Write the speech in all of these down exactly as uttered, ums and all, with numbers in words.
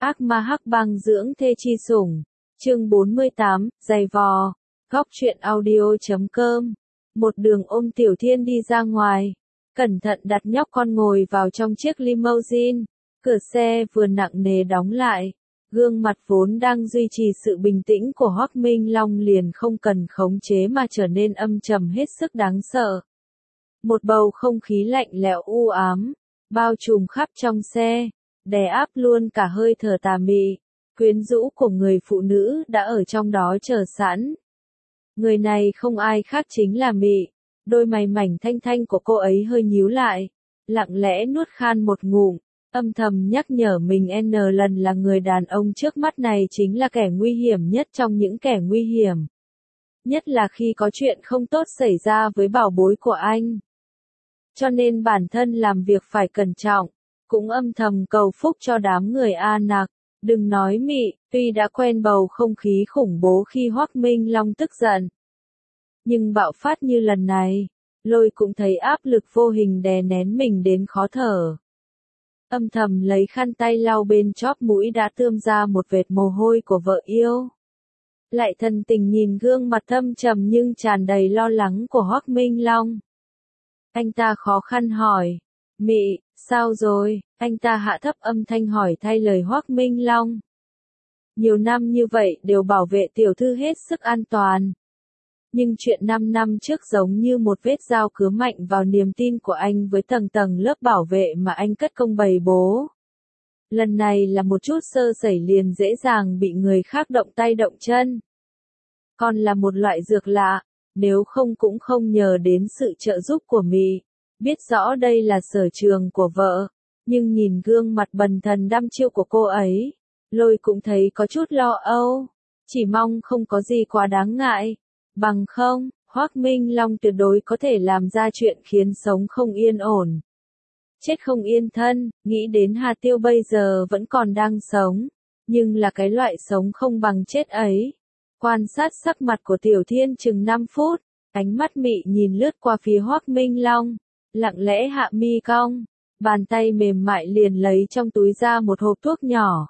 Ác ma hắc băng dưỡng thê chi sủng. Chương bốn mươi tám, giày vò. Góc truyện audio chấm com. Một đường ôm Tiểu Thiên đi ra ngoài. Cẩn thận đặt nhóc con ngồi vào trong chiếc limousine. Cửa xe vừa nặng nề đóng lại. Gương mặt vốn đang duy trì sự bình tĩnh của Hoắc Minh Long liền không cần khống chế mà trở nên âm trầm hết sức đáng sợ. Một bầu không khí lạnh lẽo u ám, bao trùm khắp trong xe, đè áp luôn cả hơi thở tà mị, quyến rũ của người phụ nữ đã ở trong đó chờ sẵn. Người này không ai khác chính là Mị, đôi mày mảnh thanh thanh của cô ấy hơi nhíu lại, lặng lẽ nuốt khan một ngụm, âm thầm nhắc nhở mình n lần là người đàn ông trước mắt này chính là kẻ nguy hiểm nhất trong những kẻ nguy hiểm. Nhất là khi có chuyện không tốt xảy ra với bảo bối của anh. Cho nên bản thân làm việc phải cẩn trọng, cũng âm thầm cầu phúc cho đám người A Nặc. Đừng nói Mị, tuy đã quen bầu không khí khủng bố khi Hoắc Minh Long tức giận. Nhưng bạo phát như lần này, Lôi cũng thấy áp lực vô hình đè nén mình đến khó thở. Âm thầm lấy khăn tay lau bên chóp mũi đã tươm ra một vệt mồ hôi của vợ yêu. Lại thần tình nhìn gương mặt thâm trầm nhưng tràn đầy lo lắng của Hoắc Minh Long. Anh ta khó khăn hỏi, Mị, sao rồi? Anh ta hạ thấp âm thanh hỏi thay lời Hoắc Minh Long. Nhiều năm như vậy đều bảo vệ tiểu thư hết sức an toàn. Nhưng chuyện năm năm trước giống như một vết dao cứa mạnh vào niềm tin của anh với tầng tầng lớp bảo vệ mà anh cất công bày bố. Lần này là một chút sơ sẩy liền dễ dàng bị người khác động tay động chân. Còn là một loại dược lạ, nếu không cũng không nhờ đến sự trợ giúp của Mị. Biết rõ đây là sở trường của vợ, nhưng nhìn gương mặt bần thần đăm chiêu của cô ấy, Lôi cũng thấy có chút lo âu, chỉ mong không có gì quá đáng ngại, bằng không, Hoắc Minh Long tuyệt đối có thể làm ra chuyện khiến sống không yên ổn. Chết không yên thân, nghĩ đến Hà Tiêu bây giờ vẫn còn đang sống, nhưng là cái loại sống không bằng chết ấy. Quan sát sắc mặt của Tiểu Thiên chừng năm phút, ánh mắt Mị nhìn lướt qua phía Hoắc Minh Long, lặng lẽ hạ mi cong, bàn tay mềm mại liền lấy trong túi ra một hộp thuốc nhỏ.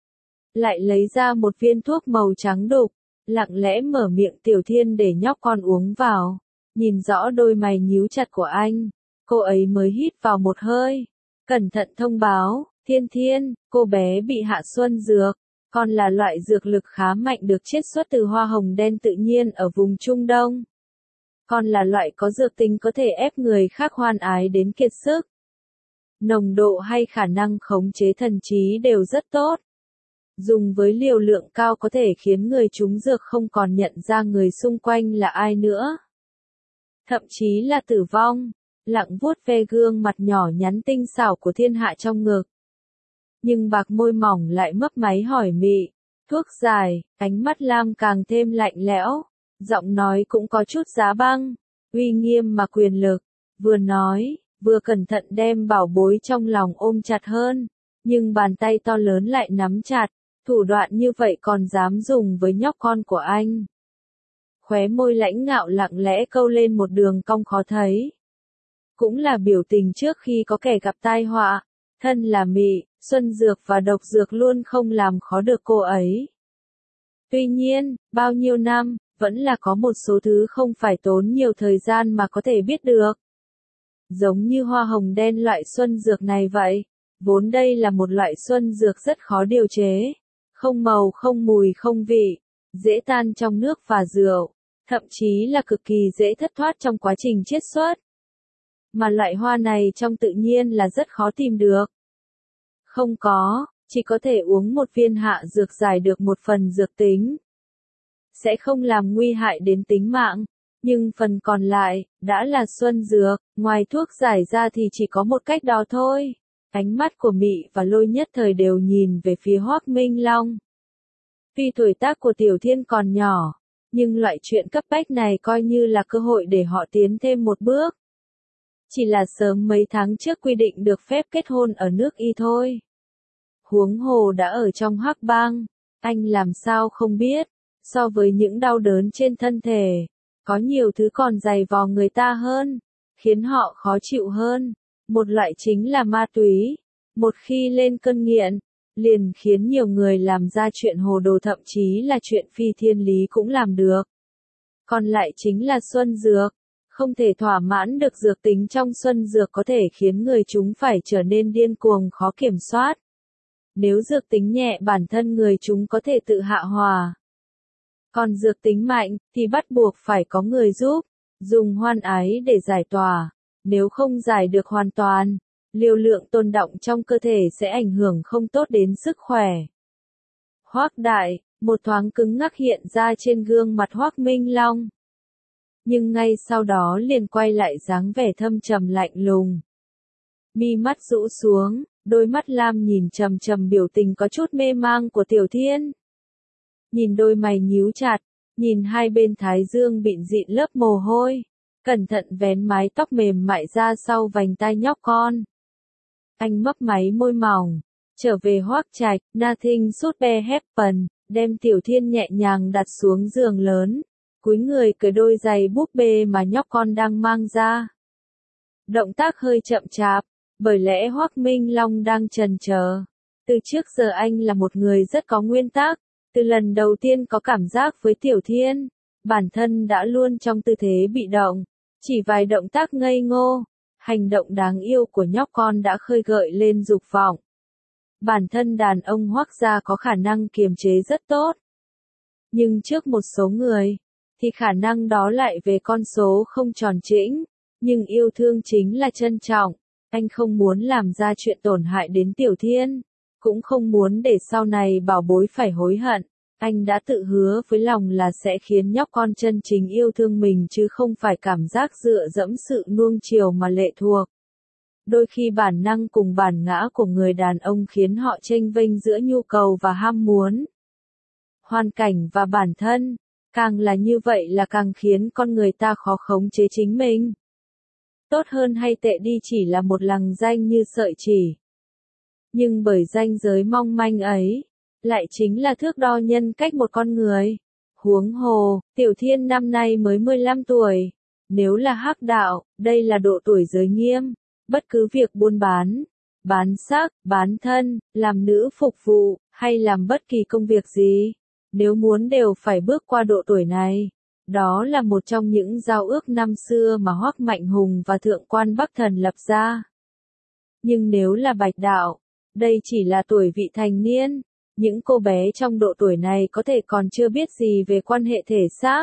Lại lấy ra một viên thuốc màu trắng đục, lặng lẽ mở miệng Tiểu Thiên để nhóc con uống vào. Nhìn rõ đôi mày nhíu chặt của anh, cô ấy mới hít vào một hơi, cẩn thận thông báo, Thiên Thiên, cô bé bị hạ xuân dược, còn là loại dược lực khá mạnh được chiết xuất từ hoa hồng đen tự nhiên ở vùng Trung Đông. Còn là loại có dược tính có thể ép người khác hoan ái đến kiệt sức. Nồng độ hay khả năng khống chế thần trí đều rất tốt. Dùng với liều lượng cao có thể khiến người trúng dược không còn nhận ra người xung quanh là ai nữa. Thậm chí là tử vong, lặng vuốt ve gương mặt nhỏ nhắn tinh xảo của Thiên Hạ trong ngực. Nhưng bạc môi mỏng lại mấp máy hỏi Mị, thuốc giải, ánh mắt lam càng thêm lạnh lẽo, giọng nói cũng có chút giá băng, uy nghiêm mà quyền lực, vừa nói, vừa cẩn thận đem bảo bối trong lòng ôm chặt hơn, nhưng bàn tay to lớn lại nắm chặt, thủ đoạn như vậy còn dám dùng với nhóc con của anh. Khóe môi lãnh ngạo lặng lẽ câu lên một đường cong khó thấy. Cũng là biểu tình trước khi có kẻ gặp tai họa, thân là Mị, xuân dược và độc dược luôn không làm khó được cô ấy. Tuy nhiên, bao nhiêu năm, vẫn là có một số thứ không phải tốn nhiều thời gian mà có thể biết được. Giống như hoa hồng đen loại xuân dược này vậy, vốn đây là một loại xuân dược rất khó điều chế, không màu không mùi không vị, dễ tan trong nước và rượu, thậm chí là cực kỳ dễ thất thoát trong quá trình chiết xuất. Mà loại hoa này trong tự nhiên là rất khó tìm được. Không có, chỉ có thể uống một viên hạ dược giải được một phần dược tính. Sẽ không làm nguy hại đến tính mạng, nhưng phần còn lại, đã là xuân dược, ngoài thuốc giải ra thì chỉ có một cách đó thôi. Ánh mắt của Mị và Lôi nhất thời đều nhìn về phía Hoắc Minh Long. Tuy tuổi tác của Tiểu Thiên còn nhỏ, nhưng loại chuyện cấp bách này coi như là cơ hội để họ tiến thêm một bước. Chỉ là sớm mấy tháng trước quy định được phép kết hôn ở nước Y thôi. Huống hồ đã ở trong Hắc Bang, anh làm sao không biết, so với những đau đớn trên thân thể, có nhiều thứ còn dày vò người ta hơn, khiến họ khó chịu hơn. Một loại chính là ma túy. Một khi lên cơn nghiện, liền khiến nhiều người làm ra chuyện hồ đồ, thậm chí là chuyện phi thiên lý cũng làm được. Còn lại chính là xuân dược. Không thể thỏa mãn được dược tính trong xuân dược có thể khiến người chúng phải trở nên điên cuồng khó kiểm soát. Nếu dược tính nhẹ bản thân người chúng có thể tự hạ hòa. Còn dược tính mạnh thì bắt buộc phải có người giúp, dùng hoan ái để giải tỏa. Nếu không giải được hoàn toàn, liều lượng tồn đọng trong cơ thể sẽ ảnh hưởng không tốt đến sức khỏe. Hoắc Đại, một thoáng cứng ngắc hiện ra trên gương mặt Hoắc Minh Long. Nhưng ngay sau đó liền quay lại dáng vẻ thâm trầm lạnh lùng. Mi mắt rũ xuống, đôi mắt lam nhìn trầm trầm biểu tình có chút mê mang của Tiểu Thiên. Nhìn đôi mày nhíu chặt, nhìn hai bên thái dương bịn dịn lớp mồ hôi, cẩn thận vén mái tóc mềm mại ra sau vành tai nhóc con. Anh mấp máy môi mỏng, trở về Hoắc Trạch, nothing should be happen, đem Tiểu Thiên nhẹ nhàng đặt xuống giường lớn, cúi người cởi đôi giày búp bê mà nhóc con đang mang ra. Động tác hơi chậm chạp, bởi lẽ Hoắc Minh Long đang chần chờ. Từ trước giờ anh là một người rất có nguyên tắc, từ lần đầu tiên có cảm giác với Tiểu Thiên, bản thân đã luôn trong tư thế bị động, chỉ vài động tác ngây ngô, hành động đáng yêu của nhóc con đã khơi gợi lên dục vọng. Bản thân đàn ông Hoắc gia có khả năng kiềm chế rất tốt. Nhưng trước một số người, thì khả năng đó lại về con số không tròn trĩnh, nhưng yêu thương chính là trân trọng. Anh không muốn làm ra chuyện tổn hại đến Tiểu Thiên, cũng không muốn để sau này bảo bối phải hối hận. Anh đã tự hứa với lòng là sẽ khiến nhóc con chân chính yêu thương mình chứ không phải cảm giác dựa dẫm sự nuông chiều mà lệ thuộc. Đôi khi bản năng cùng bản ngã của người đàn ông khiến họ chênh vênh giữa nhu cầu và ham muốn. Hoàn cảnh và bản thân, càng là như vậy là càng khiến con người ta khó khống chế chính mình. Tốt hơn hay tệ đi chỉ là một lằng danh như sợi chỉ. Nhưng bởi ranh giới mong manh ấy, lại chính là thước đo nhân cách một con người. Huống hồ, Tiểu Thiên năm nay mới mười lăm tuổi. Nếu là hắc đạo, đây là độ tuổi giới nghiêm. Bất cứ việc buôn bán, bán sắc, bán thân, làm nữ phục vụ, hay làm bất kỳ công việc gì, nếu muốn đều phải bước qua độ tuổi này. Đó là một trong những giao ước năm xưa mà Hoắc Mạnh Hùng và Thượng quan Bắc Thần lập ra. Nhưng nếu là bạch đạo, đây chỉ là tuổi vị thành niên. Những cô bé trong độ tuổi này có thể còn chưa biết gì về quan hệ thể xác.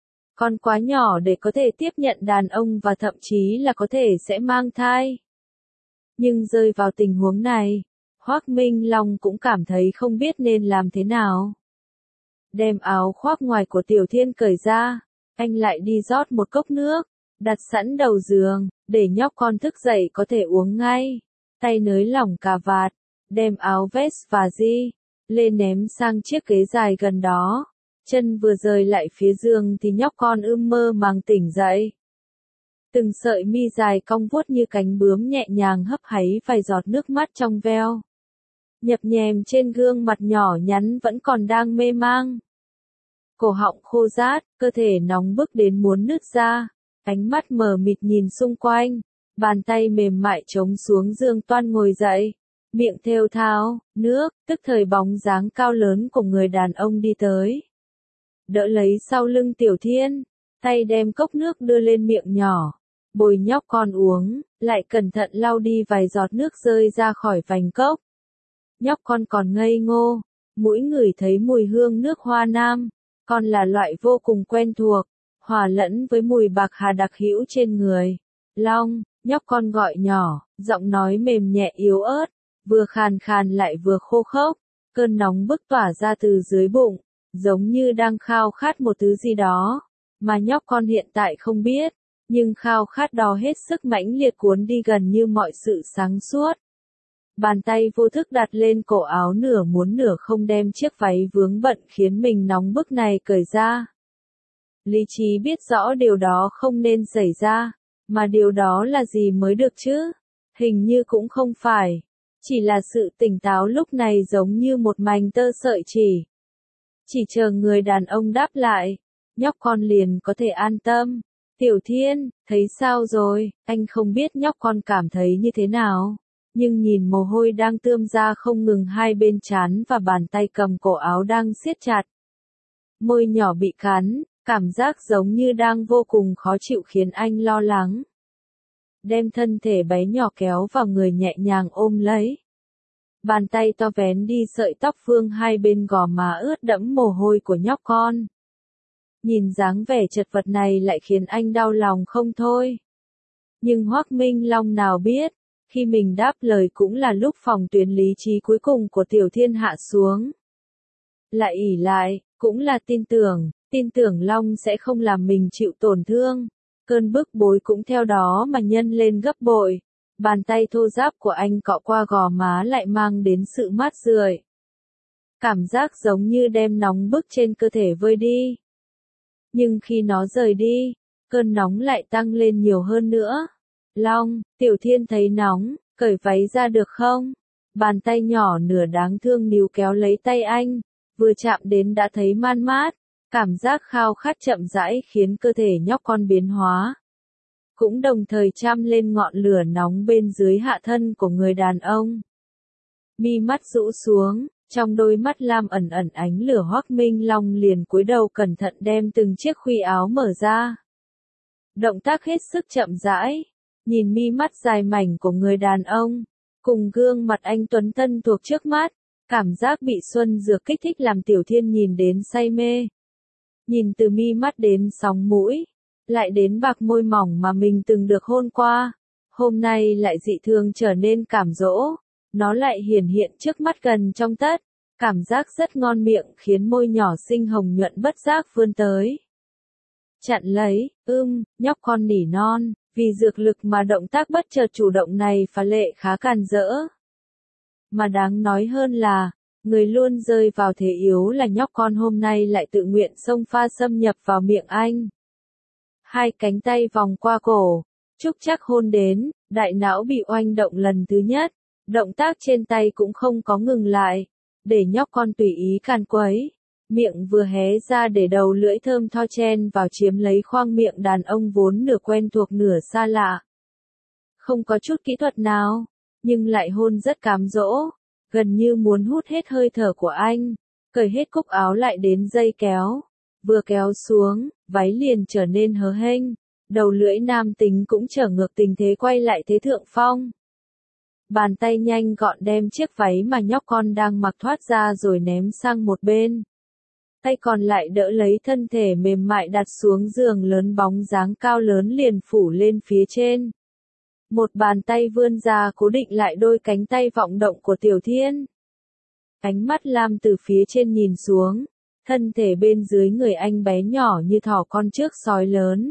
Còn quá nhỏ để có thể tiếp nhận đàn ông và thậm chí là có thể sẽ mang thai. Nhưng rơi vào tình huống này, Hoắc Minh Long cũng cảm thấy không biết nên làm thế nào. Đem áo khoác ngoài của Tiểu Thiên cởi ra, anh lại đi rót một cốc nước, đặt sẵn đầu giường, để nhóc con thức dậy có thể uống ngay. Tay nới lỏng cà vạt, đem áo vest và di lên ném sang chiếc ghế dài gần đó. Chân vừa rời lại phía giường thì nhóc con ưm mơ màng tỉnh dậy. Từng sợi mi dài cong vuốt như cánh bướm nhẹ nhàng hấp háy vài giọt nước mắt trong veo. Nhập nhèm trên gương mặt nhỏ nhắn vẫn còn đang mê mang. Cổ họng khô rát, cơ thể nóng bức đến muốn nứt ra. Ánh mắt mờ mịt nhìn xung quanh. Bàn tay mềm mại chống xuống giường toan ngồi dậy. Miệng thều thào, nước, tức thời bóng dáng cao lớn của người đàn ông đi tới. Đỡ lấy sau lưng Tiểu Thiên, tay đem cốc nước đưa lên miệng nhỏ, bồi nhóc con uống, lại cẩn thận lau đi vài giọt nước rơi ra khỏi vành cốc. Nhóc con còn ngây ngô, mũi ngửi thấy mùi hương nước hoa nam, còn là loại vô cùng quen thuộc, hòa lẫn với mùi bạc hà đặc hữu trên người. Long, nhóc con gọi nhỏ, giọng nói mềm nhẹ yếu ớt, vừa khàn khàn lại vừa khô khốc, cơn nóng bức tỏa ra từ dưới bụng, giống như đang khao khát một thứ gì đó, mà nhóc con hiện tại không biết, nhưng khao khát đó hết sức mãnh liệt cuốn đi gần như mọi sự sáng suốt. Bàn tay vô thức đặt lên cổ áo nửa muốn nửa không đem chiếc váy vướng bận khiến mình nóng bức này cởi ra. Lý trí biết rõ điều đó không nên xảy ra, mà điều đó là gì mới được chứ? Hình như cũng không phải. Chỉ là sự tỉnh táo lúc này giống như một mảnh tơ sợi chỉ. Chỉ chờ người đàn ông đáp lại, nhóc con liền có thể an tâm. Tiểu Thiên, thấy sao rồi, anh không biết nhóc con cảm thấy như thế nào. Nhưng nhìn mồ hôi đang tươm ra không ngừng hai bên trán và bàn tay cầm cổ áo đang siết chặt. Môi nhỏ bị cắn, cảm giác giống như đang vô cùng khó chịu khiến anh lo lắng. Đem thân thể bé nhỏ kéo vào người nhẹ nhàng ôm lấy. Bàn tay to vén đi sợi tóc vương hai bên gò má ướt đẫm mồ hôi của nhóc con. Nhìn dáng vẻ chật vật này lại khiến anh đau lòng không thôi. Nhưng Hoắc Minh Long nào biết, khi mình đáp lời cũng là lúc phòng tuyến lý trí cuối cùng của Tiểu Thiên hạ xuống. Lại ỷ lại, cũng là tin tưởng, tin tưởng Long sẽ không làm mình chịu tổn thương. Cơn bức bối cũng theo đó mà nhân lên gấp bội. Bàn tay thô ráp của anh cọ qua gò má lại mang đến sự mát rượi. Cảm giác giống như đem nóng bức trên cơ thể vơi đi. Nhưng khi nó rời đi, cơn nóng lại tăng lên nhiều hơn nữa. Long, Tiểu Thiên thấy nóng, cởi váy ra được không? Bàn tay nhỏ nửa đáng thương níu kéo lấy tay anh, vừa chạm đến đã thấy man mát. Cảm giác khao khát chậm rãi khiến cơ thể nhóc con biến hóa. Cũng đồng thời chăm lên ngọn lửa nóng bên dưới hạ thân của người đàn ông. Mi mắt rũ xuống, trong đôi mắt lam ẩn ẩn ánh lửa. Hoắc Minh Long liền cúi đầu cẩn thận đem từng chiếc khuy áo mở ra. Động tác hết sức chậm rãi, nhìn mi mắt dài mảnh của người đàn ông, cùng gương mặt anh tuấn tân thuộc trước mắt, cảm giác bị xuân dược kích thích làm Tiểu Thiên nhìn đến say mê. Nhìn từ mi mắt đến sóng mũi, lại đến bạc môi mỏng mà mình từng được hôn qua, hôm nay lại dị thường trở nên cảm dỗ, nó lại hiển hiện trước mắt gần trong tất, cảm giác rất ngon miệng khiến môi nhỏ xinh hồng nhuận bất giác vươn tới. Chặn lấy, ưm, nhóc con nỉ non, vì dược lực mà động tác bất chợt chủ động này phá lệ khá càn rỡ. Mà đáng nói hơn là, người luôn rơi vào thế yếu là nhóc con hôm nay lại tự nguyện xông pha xâm nhập vào miệng anh. Hai cánh tay vòng qua cổ, Trúc chắc hôn đến, đại não bị oanh động lần thứ nhất, động tác trên tay cũng không có ngừng lại, để nhóc con tùy ý càn quấy. Miệng vừa hé ra để đầu lưỡi thơm tho chen vào chiếm lấy khoang miệng đàn ông vốn nửa quen thuộc nửa xa lạ. Không có chút kỹ thuật nào, nhưng lại hôn rất cám dỗ, gần như muốn hút hết hơi thở của anh, cởi hết cúc áo lại đến dây kéo. Vừa kéo xuống, váy liền trở nên hớ hênh, đầu lưỡi nam tính cũng trở ngược tình thế quay lại thế thượng phong. Bàn tay nhanh gọn đem chiếc váy mà nhóc con đang mặc thoát ra rồi ném sang một bên. Tay còn lại đỡ lấy thân thể mềm mại đặt xuống giường lớn, bóng dáng cao lớn liền phủ lên phía trên. Một bàn tay vươn ra cố định lại đôi cánh tay vọng động của Tiểu Thiên. Ánh mắt lam từ phía trên nhìn xuống, thân thể bên dưới người anh bé nhỏ như thỏ con trước sói lớn.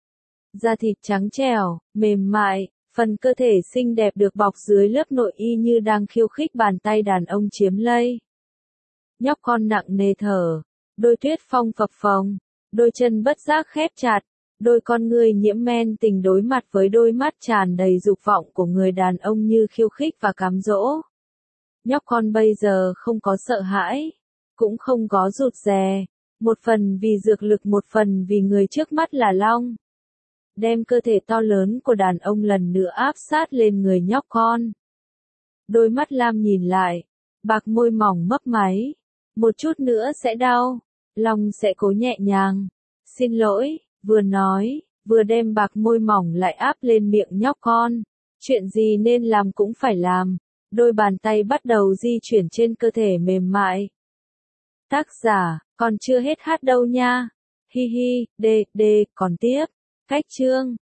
Da thịt trắng trẻo, mềm mại, phần cơ thể xinh đẹp được bọc dưới lớp nội y như đang khiêu khích bàn tay đàn ông chiếm lấy. Nhóc con nặng nề thở, đôi tuyết phong phập phồng, đôi chân bất giác khép chặt, đôi con ngươi nhiễm men tình đối mặt với đôi mắt tràn đầy dục vọng của người đàn ông như khiêu khích và cám dỗ. Nhóc con bây giờ không có sợ hãi, cũng không có rụt rè, một phần vì dược lực một phần vì người trước mắt là Long. Đem cơ thể to lớn của đàn ông lần nữa áp sát lên người nhóc con. Đôi mắt lam nhìn lại, bạc môi mỏng mấp máy, một chút nữa sẽ đau, Long sẽ cố nhẹ nhàng. Xin lỗi, vừa nói, vừa đem bạc môi mỏng lại áp lên miệng nhóc con. Chuyện gì nên làm cũng phải làm. Đôi bàn tay bắt đầu di chuyển trên cơ thể mềm mại. Tác giả, còn chưa hết hát đâu nha. Hi hi, đê, đê, còn tiếp. Cách chương.